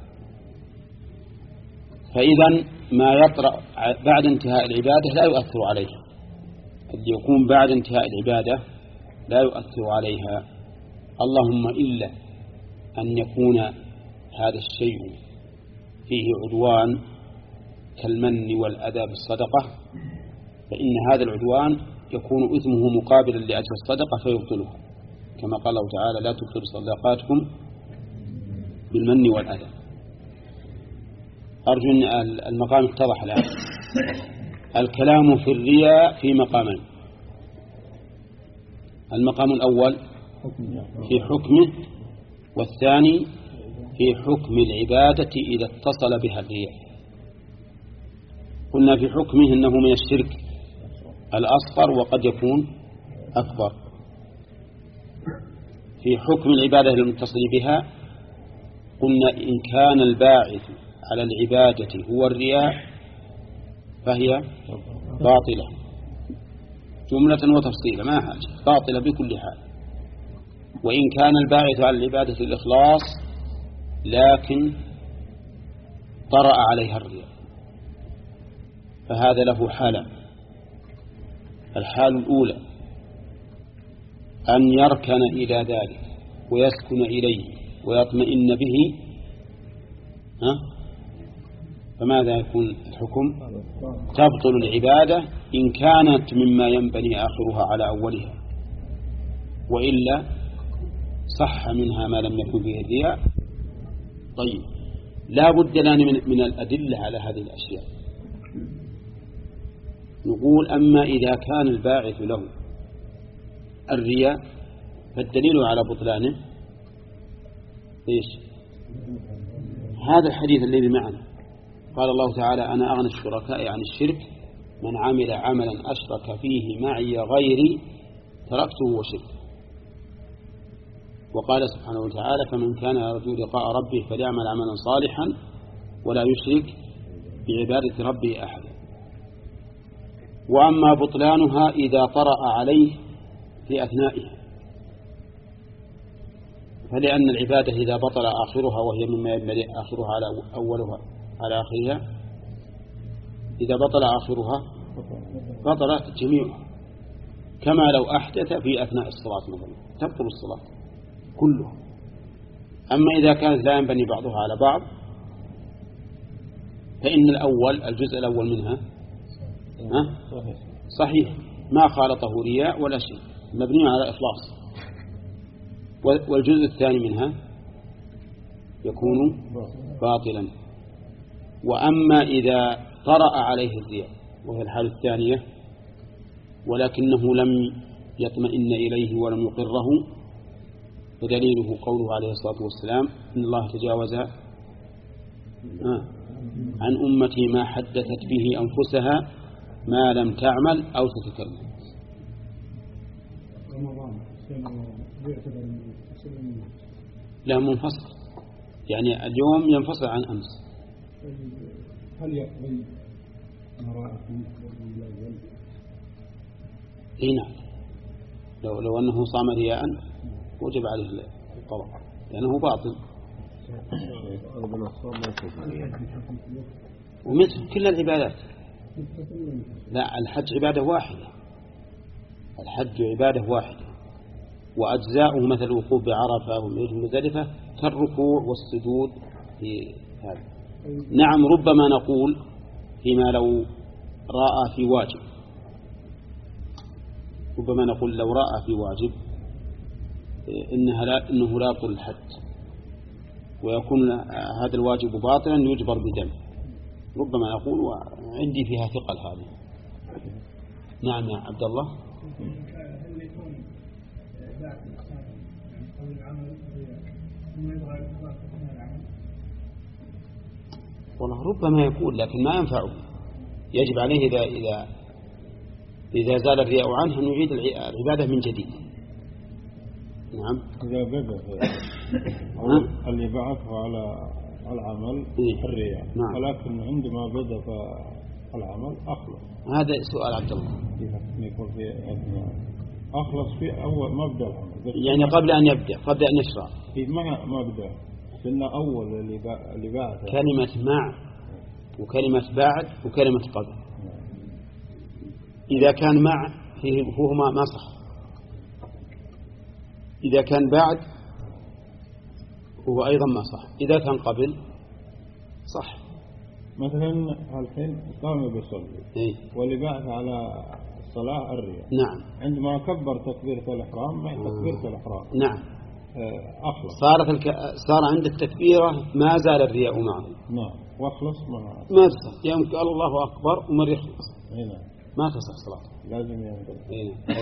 فإذا ما يطرأ بعد انتهاء العبادة لا يؤثر عليها، اللي يكون بعد انتهاء العبادة لا يؤثر عليها، اللهم إلا أن يكون هذا الشيء فيه عدوان كالمن والأذى بالصدقة، فإن هذا العدوان يكون إثمه مقابلا لأجل الصدقة فيبطلها، كما قال الله تعالى لا تبطلوا صدقاتكم بالمن والأذى. أرجو أن المقام اتضح الآن. الكلام في الرياء في مقامين: المقام الأول في حكمه، والثاني في حكم العبادة إذا اتصل بها الرياء. قلنا في حكمه أنه من الشرك الأصغر وقد يكون أكبر. في حكم العبادة المتصل بها قلنا إن كان الباعث على العبادة هو الرياء فهي باطلة جملة وتفصيلا، ما حاجة، باطلة بكل حال. وإن كان الباعث على العبادة الإخلاص لكن طرأ عليها الرياء فهذا له حالة. الحال الأولى أن يركن إلى ذلك ويسكن إليه ويطمئن به، ها؟ فماذا يكون الحكم؟ تبطل العبادة إن كانت مما ينبني آخرها على أولها، وإلا صح منها ما لم يكن فيه الرياء. طيب، لا بد لنا من الأدلة على هذه الأشياء. نقول أما إذا كان الباعث له الرياء فالدليل على بطلانه إيش؟ هذا الحديث الذي معنا، قال الله تعالى أنا أغنى الشركاء عن الشرك من عمل عملا أشرك فيه معي غيري تركته وشركه. وقال سبحانه وتعالى فمن كان يرجو لقاء ربه فليعمل عملا صالحا ولا يشرك بعبادة ربه أحدا. وأما بطلانها إذا طرأ عليه في أثنائها، فلأن العبادة إذا بطل آخرها وهي مما يبني آخرها على أولها على آخرها، إذا بطل آخرها بطلت جميعها، كما لو أحدث في أثناء الصلاة مثلا تبطل الصلاة كلها. أما إذا كانت لا ينبني بعضها على بعض فإن الأول الجزء الأول منها صحيح ما خالطه رياء ولا شيء، مبني على إخلاص، والجزء الثاني منها يكون باطلا. وأما إذا طرأ عليه الرياء وهي الحالة الثانية ولكنه لم يطمئن إليه ولم يقره، فدليله قوله عليه الصلاة والسلام إن الله تجاوز عن أمتي ما حدثت به أنفسها ما لم تعمل أو تتكلم. لا منفصل، يعني اليوم ينفصل عن أمس. هل يقضي مرأة إيه نعم، لو, لو أنه صام رياء وجب عليه القضاء لأنه باطل. ومثل كل العبادات، لا الحج عبادة واحدة، الحج عبادة واحدة، وأجزاؤه مثل الوقوف بعرفة ومزدلفة كالركوع والسجود في هذا. نعم ربما نقول فيما لو رأى في واجب، ربما نقول لو رأى في واجب إنها لا إنه لا يبطل الحج ويكون هذا الواجب باطلا يجبر بدم، ربما نقول وعندي فيها ثقل هذه. نعم يا عبد الله. هل يكون ذات الإنسان قبل العمل ثم يظهر الإخلاص أثناء العمل؟ والله ربما يكون، لكن ما ينفعه، يجب عليه إذا إذا إذا زال الرياء عنه أن يعيد العبادة من جديد، نعم. إذا بدأ اللي بعثه على العمل إيه؟ الرياء. نعم. ولكن عندما بدأ العمل أخلص. هذا سؤال عبد الله. يكون في أخلص في أول مبدأ العمل. يعني قبل أن يبدأ، قبل أن يشرع. في ما مبدأ. سنة أول اللي اللي بعث. كلمة مع وكلمة بعد وكلمة قبل. إذا كان مع فيه هو ما ما صح. إذا كان بعد هو أيضا ما صح. إذا كان قبل صح. مثلا الحين قام بيصلي إيه؟ واللي بعث على الصلاة الرياء. نعم. عندما كبر تكبيرة الإحرام مع تكبيرة الإحرام. نعم. أخلص. صارت الك... صار عند التكبيرة ما زال الرياء معه. نعم. واخلص ما ما تصح. يوم قال الله أكبر ومر يخلص. هنا. ما تصح صلاته. لازم ينقل. هنا.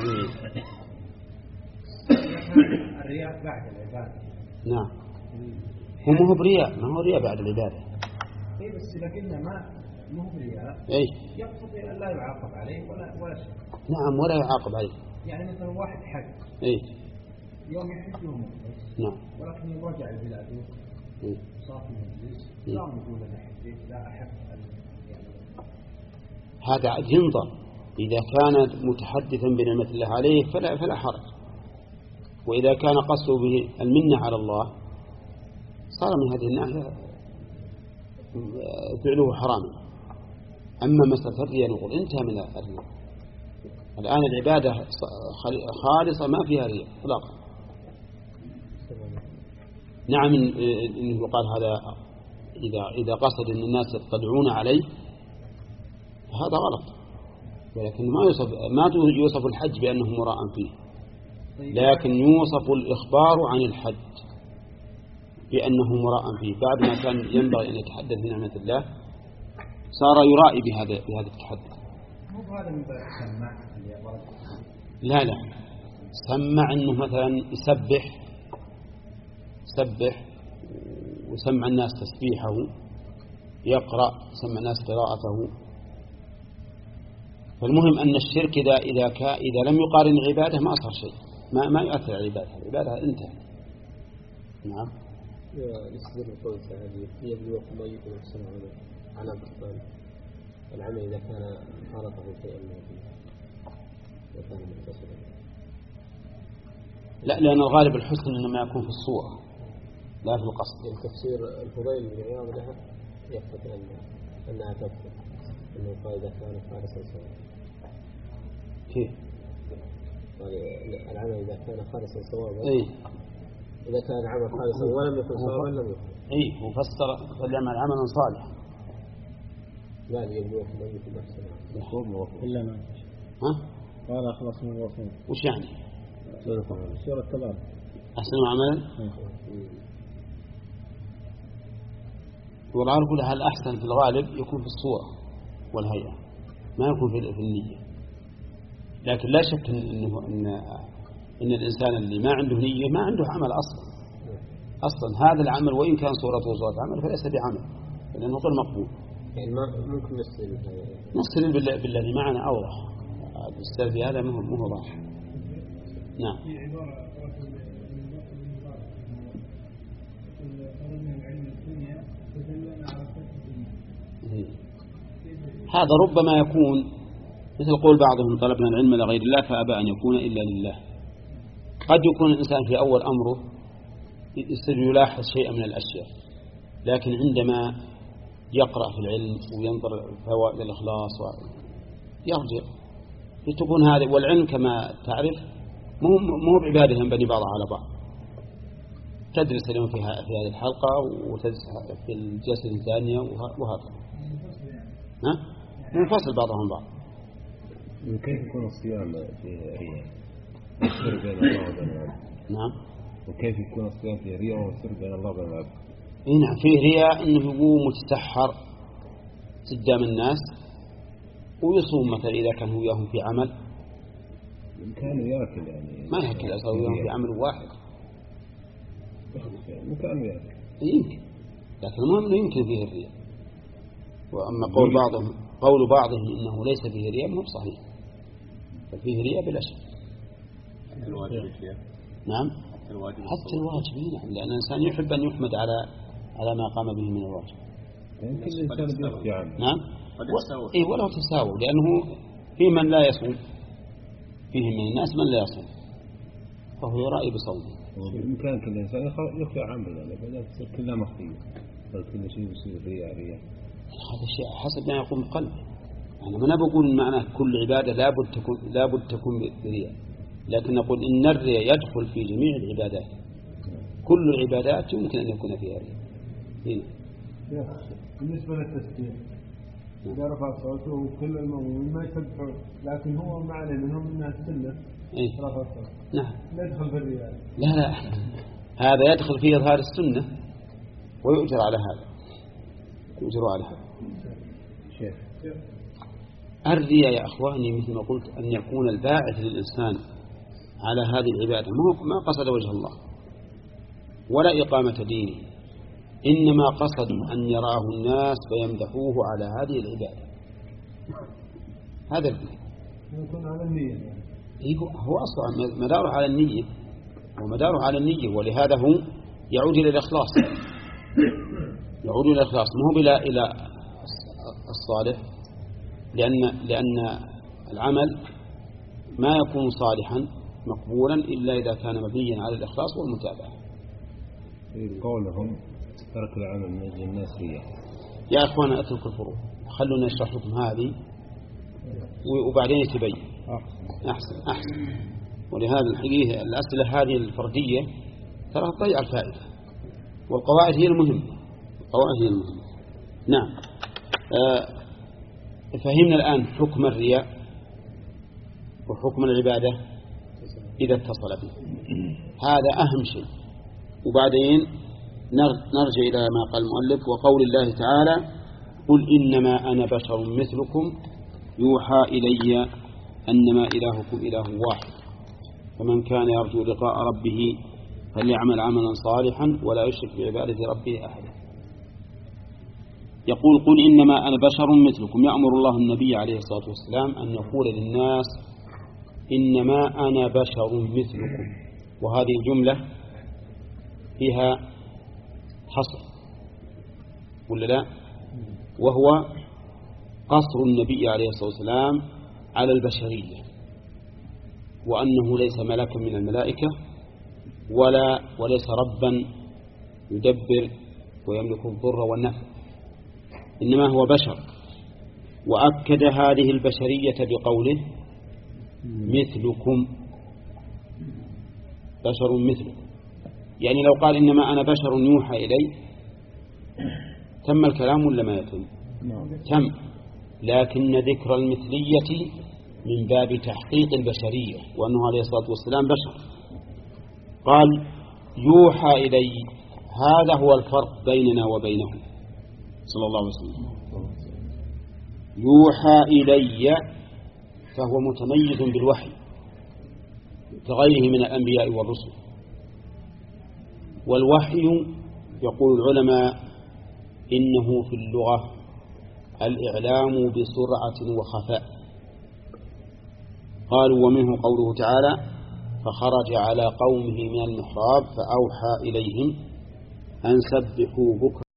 الرياء بعد العبادة. نعم. هو ما هو برياء، ما هو رياء بعد العبادة. إيه بس إذا قلنا ما مو برياء. إيه. يقتضي أن لا يعاقب عليه ولا ولا شيء. نعم ولا يعاقب عليه. يعني مثلا واحد حج. إيه. يوم يحج يوم نعم. ولكن يوم رجع البلاد إيه. صار في المجلس لا نقول أنا حجيت لا أحب يعني. هذا عاد ينظر. إذا كان متحدثا بنعمة الله عليه فلا فلا حرج. وإذا كان قصده به المنة على الله صار من هذه الناحية فعله حراما. أما مسألة الرياء نقول انتهى من الرياء. الآن العبادة خالصة ما فيها رياء إطلاقا. نعم إنه قال هذا إذا إذا قصد أن الناس يطلعون عليه هذا غلط. ولكن ما يوصف ما يوصف الحج بأنه مراء فيه. لكن يوصف الإخبار عن الحج بأنه مراء فيه. بعد ما كان ينبغي أن يتحدث بنعمة الله صار يرائي بهذا بهذا التحدث. مو هذا من باب السماع اللي ورد. لا لا سمع أنه مثلا يسبح سبح وسمع الناس تسبيحه يقرأ سمع الناس قراءته. فالمهم أن الشرك إذا إذا كا إذا لم يقارن العبادة ما صار شيء ما ما يؤثر على العبادة. العبادة انتهى. نعم. يستدل القول تعالى يبلوكم أيكم أحسن عملا على بطلان العمل إذا كان خالطه شيئا ما فيه وكان متصلا. لا لأن الغالب الحسن إنما يكون في الصورة لا في القصد. التفسير الفضيل بن عياض لها يثبت أن أنها تكفر أنه قال إذا كان خالصا سواء. كيف؟ قال العمل إذا كان خالصا سواء. إيه. إذا كان العمل خالصا ولم يكن سواء لم يكن. إيه وفسر فليعمل عملا صالحا. لا ليبلوكم أيكم أحسن عملا. إلا ما. ها؟ قال أخلص من الرسول. وش يعني؟ سورة تبارك. أحسن عملا. والله أقول هل أحسن في الغالب يكون في الصورة والهيئة ما يكون في النية. لكن لا شك إنه إن إن الإنسان اللي ما عنده نية ما عنده عمل أصلا. أصلا هذا العمل وإن كان صورته صورة عمل فليس بعمل لأنه غير مقبول. يعني ما ممكن نستدل نستدل بالله بالذي معنا أوضح. الاستدلال بهذا مو مو واضح. نعم. هذا ربما يكون مثل قول بعضهم طلبنا العلم لغير الله فأبى أن يكون إلا لله. قد يكون الإنسان في أول أمره يصير يلاحظ شيئا من الأشياء لكن عندما يقرأ في العلم وينظر فوائد الإخلاص يرجع تكون هذه. والعلم كما تعرف مو مو بعبادة ينبني بعضها على بعض. تدرس اليوم في هذه الحلقة وتدرس في الجلسة الثانية وهكذا. ها؟ منفصل بعضهم بعض. وكيف يكون الصيام في رياء والسر بين الله وبين العبد؟ نعم. وكيف يكون الصيام في رياء والسر بين الله وبين العبد؟ اي نعم فيه رياء انه يقوم متسحر قدام الناس ويصوم مثلا اذا كان هو وياهم في عمل. كانوا ياكل يعني ما ياكل اصلا وياهم في عمل واحد. كانوا ياكل. يمكن لكن المهم انه يمكن فيه الرياء. واما قول بعضهم قول بعضهم انه ليس فيه رياء مو صحيح. ففيه رياء بلا شك. الواجب فيها. نعم. الواجب حتى الواجب نعم، لأن الإنسان يحب أن يحمد على على ما قام به من الواجب. يمكن الإنسان بيخفي عنه. نعم. قد يتساوى. إيه ولو تساووا، لأنه في من لا يصوم، فيه من الناس من لا يصوم فهو يرائي بصومه. بإمكان كل إنسان يخفي عنه، لأن بدأت تصير كلها مخفية، كل شيء يصير رياء رياء. هذا الشيء حسب ما يقوم القلب. أنا ما بقول معناه كل عبادة لابد تكون لابد تكون برياء، لكن نقول إن الرياء يدخل في جميع العبادات. كل العبادات يمكن أن يكون فيها رياء. بالنسبة للتسبيح إذا رفع صوته كل المؤمنين ما يسبحون، لكن هو معنى منهم أنها السنة إيه؟ رفع صوته. نعم. لا يدخل في الرياء. لا لا هذا يدخل في إظهار السنة ويؤجر على هذا، يؤجر على هذا. شيخ. الرياء يا أخواني مثل ما قلت أن يكون الباعث للإنسان على هذه العبادة ما قصد وجه الله ولا إقامة دينه، إنما قصد أن يراه الناس فيمدحوه على هذه العبادة. هذا الرياء يكون على النية. هو أصلا مداره على النية، ومداره على النية، ولهذا هو يعود إلى الإخلاص، يعود إلى الإخلاص ما هو بلا إلى الصالح، لأن لأن العمل ما يكون صالحا مقبولا إلا إذا كان مبنيا على الإخلاص والمتابعة. قولهم ترك العمل من أجل الناس رياء. يا أخوانا أترك الفروع، خلونا نشرح لكم هذه وبعدين يتبين. أحسن أحسن. ولهذا الحقيقة الأسئلة هذه الفردية ترى تضيع الفائدة، والقواعد هي المهمة، القواعد هي المهمة. نعم. آه فهمنا الآن حكم الرياء وحكم العبادة إذا اتصل به، هذا أهم شيء. وبعدين نرجع إلى ما قال المؤلف وقول الله تعالى قل إنما أنا بشر مثلكم يوحى إلي أنما إلهكم إله واحد فمن كان يرجو لقاء ربه فليعمل عملا صالحا ولا يشرك بعبادة ربه أحدا. يقول قل إنما أنا بشر مثلكم، يأمر الله النبي عليه الصلاة والسلام أن يقول للناس إنما أنا بشر مثلكم، وهذه الجملة فيها حصر ولا لا؟ وهو قصر النبي عليه الصلاة والسلام على البشرية، وأنه ليس ملكا من الملائكة ولا وليس ربا يدبر ويملك الضر والنفع، إنما هو بشر. وأكد هذه البشرية بقوله مثلكم، بشر مثلكم، يعني لو قال إنما أنا بشر يوحى إلي تم الكلام ولا ما يتم؟ تم، لكن ذكر المثلية من باب تحقيق البشرية، وأنه عليه الصلاة والسلام بشر. قال يوحى إلي، هذا هو الفرق بيننا وبينه صلى الله عليه وسلم. يوحى إلي فهو متميز بالوحي كغيره من الأنبياء والرسل. والوحي يقول العلماء إنه في اللغة الإعلام بسرعة وخفاء. قالوا ومنه قوله تعالى فخرج على قومه من المحراب فأوحى إليهم أن سبحوا بكرة